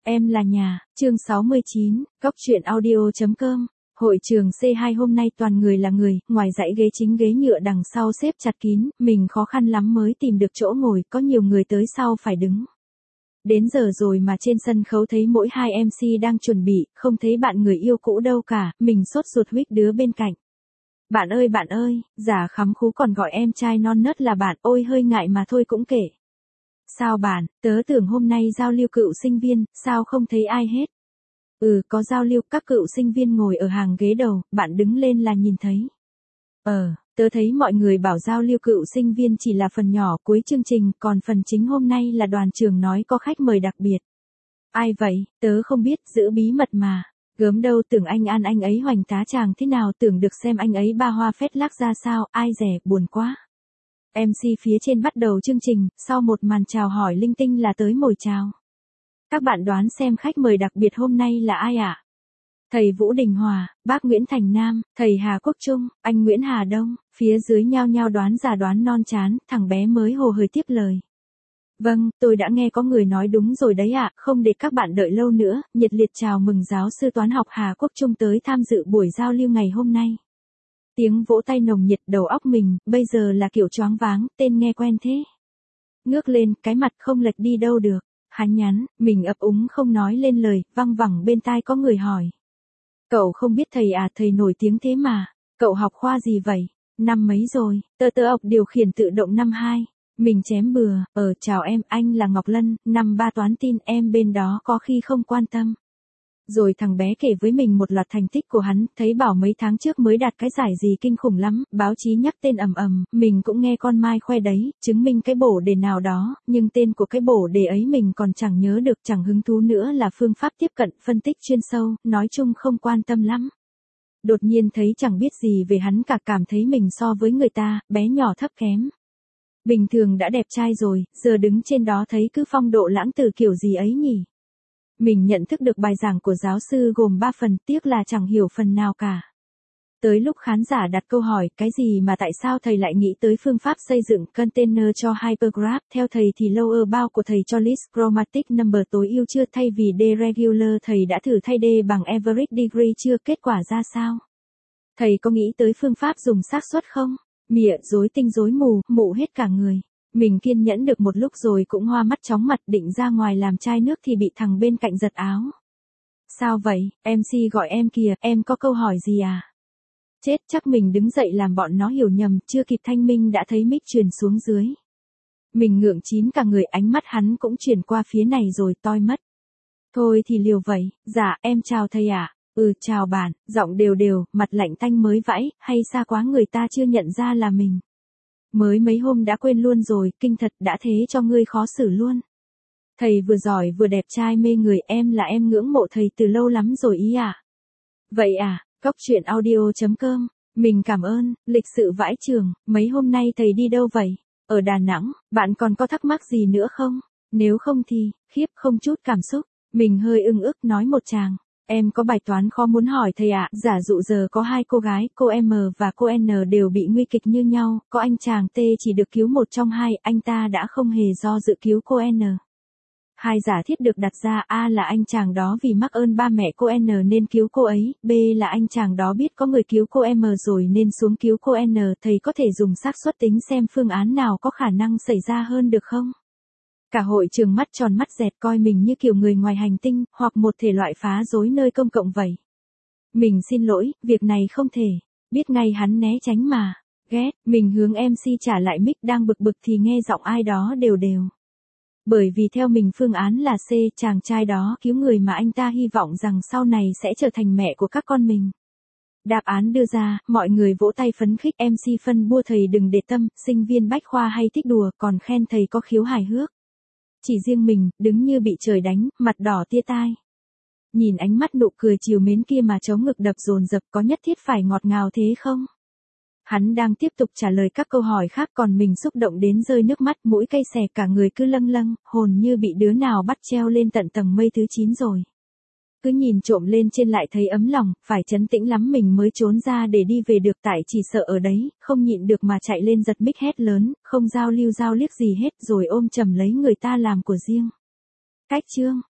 Em là nhà, chương 69, góc truyện audio.com. Hội trường C2 hôm nay toàn người là người, ngoài dãy ghế chính ghế nhựa đằng sau xếp chặt kín, mình khó khăn lắm mới tìm được chỗ ngồi, có nhiều người tới sau phải đứng. Đến giờ rồi mà trên sân khấu thấy mỗi hai MC đang chuẩn bị, không thấy bạn người yêu cũ đâu cả, mình sốt ruột huých đứa bên cạnh. Bạn ơi, giả khắm khú còn gọi em trai non nớt là bạn, ôi hơi ngại mà thôi cũng kể. Sao bạn, tớ tưởng hôm nay giao lưu cựu sinh viên, sao không thấy ai hết? Có giao lưu, các cựu sinh viên ngồi ở hàng ghế đầu, bạn đứng lên là nhìn thấy. Tớ thấy mọi người bảo giao lưu cựu sinh viên chỉ là phần nhỏ cuối chương trình, còn phần chính hôm nay là đoàn trưởng nói có khách mời đặc biệt. Ai vậy, tớ không biết, giữ bí mật mà. Gớm đâu, tưởng anh An anh ấy hoành tá chàng thế nào, tưởng được xem anh ấy ba hoa phét lác ra sao, ai dè, buồn quá. MC phía trên bắt đầu chương trình, sau một màn chào hỏi linh tinh là tới mồi chào. Các bạn đoán xem khách mời đặc biệt hôm nay là ai ạ? Thầy Vũ Đình Hòa, bác Nguyễn Thành Nam, thầy Hà Quốc Trung, anh Nguyễn Hà Đông, phía dưới nhao nhao đoán già đoán non chán, thằng bé mới hồ hởi tiếp lời. Vâng, tôi đã nghe có người nói đúng rồi đấy ạ, không để các bạn đợi lâu nữa, nhiệt liệt chào mừng giáo sư toán học Hà Quốc Trung tới tham dự buổi giao lưu ngày hôm nay. Tiếng vỗ tay nồng nhiệt, đầu óc mình, bây giờ là kiểu choáng váng, tên nghe quen thế. Ngước lên, cái mặt không lệch đi đâu được. Hắn nhắn, mình ấp úng không nói lên lời, văng vẳng bên tai có người hỏi. Cậu không biết thầy à, thầy nổi tiếng thế mà. Cậu học khoa gì vậy? Năm mấy rồi? Tớ học điều khiển tự động năm 2. Mình chém bừa, chào em, anh là Ngọc Lân, năm 3 toán tin, em bên đó có khi không quan tâm. Rồi thằng bé kể với mình một loạt thành tích của hắn, thấy bảo mấy tháng trước mới đạt cái giải gì kinh khủng lắm, báo chí nhắc tên ầm ầm, mình cũng nghe con Mai khoe đấy, chứng minh cái bổ đề nào đó, nhưng tên của cái bổ đề ấy mình còn chẳng nhớ được, chẳng hứng thú nữa là phương pháp tiếp cận, phân tích chuyên sâu, nói chung không quan tâm lắm. Đột nhiên thấy chẳng biết gì về hắn cả, cảm thấy mình so với người ta, bé nhỏ thấp kém. Bình thường đã đẹp trai rồi, giờ đứng trên đó thấy cứ phong độ lãng tử kiểu gì ấy nhỉ. Mình nhận thức được bài giảng của giáo sư gồm 3 phần, tiếc là chẳng hiểu phần nào cả. Tới lúc khán giả đặt câu hỏi, cái gì mà tại sao thầy lại nghĩ tới phương pháp xây dựng container cho hypergraph, theo thầy thì lower bound của thầy cho list chromatic number tối ưu chưa, thay vì D regular thầy đã thử thay D bằng average degree chưa, kết quả ra sao? Thầy có nghĩ tới phương pháp dùng xác suất không? Mịa, rối tinh rối mù, mụ hết cả người. Mình kiên nhẫn được một lúc rồi cũng hoa mắt chóng mặt, định ra ngoài làm chai nước thì bị thằng bên cạnh giật áo. Sao vậy, MC gọi em kìa, em có câu hỏi gì à? Chết, chắc mình đứng dậy làm bọn nó hiểu nhầm, chưa kịp thanh minh đã thấy mic truyền xuống dưới. Mình ngượng chín cả người, ánh mắt hắn cũng chuyển qua phía này rồi toi mất. Thôi thì liều vậy, dạ, em chào thầy ạ. Chào bạn, giọng đều đều, mặt lạnh tanh mới vãi, hay xa quá người ta chưa nhận ra là mình. Mới mấy hôm đã quên luôn rồi, kinh thật, đã thế cho ngươi khó xử luôn. Thầy vừa giỏi vừa đẹp trai mê người, em là em ngưỡng mộ thầy từ lâu lắm rồi ý à. Vậy à, góc truyện audio.com, mình cảm ơn, lịch sự vãi chưởng, mấy hôm nay thầy đi đâu vậy? Ở Đà Nẵng, bạn còn có thắc mắc gì nữa không? Nếu không thì, khiếp không chút cảm xúc, mình hơi ưng ức nói một tràng. Em có bài toán khó muốn hỏi thầy ạ, giả dụ giờ có hai cô gái, cô M và cô N đều bị nguy kịch như nhau, có anh chàng T chỉ được cứu một trong hai, anh ta đã không hề do dự cứu cô N. Hai giả thiết được đặt ra, A là anh chàng đó vì mắc ơn ba mẹ cô N nên cứu cô ấy, B là anh chàng đó biết có người cứu cô M rồi nên xuống cứu cô N, thầy có thể dùng xác suất tính xem phương án nào có khả năng xảy ra hơn được không? Cả hội trường mắt tròn mắt dẹt coi mình như kiểu người ngoài hành tinh, hoặc một thể loại phá rối nơi công cộng vậy. Mình xin lỗi, việc này không thể. Biết ngay hắn né tránh mà. Ghét, mình hướng MC trả lại mic đang bực bực thì nghe giọng ai đó đều đều. Bởi vì theo mình phương án là C, chàng trai đó cứu người mà anh ta hy vọng rằng sau này sẽ trở thành mẹ của các con mình. Đáp án đưa ra, mọi người vỗ tay phấn khích, MC phân bua thầy đừng để tâm, sinh viên bách khoa hay thích đùa, còn khen thầy có khiếu hài hước. Chỉ riêng mình, đứng như bị trời đánh, mặt đỏ tia tai. Nhìn ánh mắt nụ cười trìu mến kia mà chống ngực đập dồn dập, có nhất thiết phải ngọt ngào thế không? Hắn đang tiếp tục trả lời các câu hỏi khác, còn mình xúc động đến rơi nước mắt, mũi cay xè, cả người cứ lâng lâng, hồn như bị đứa nào bắt treo lên tận tầng mây thứ 9 rồi. Cứ nhìn trộm lên trên lại thấy ấm lòng, phải trấn tĩnh lắm mình mới trốn ra để đi về được, tại chỉ sợ ở đấy, không nhịn được mà chạy lên giật mic hét lớn, không giao liếc gì hết rồi ôm chầm lấy người ta làm của riêng. Cách chương.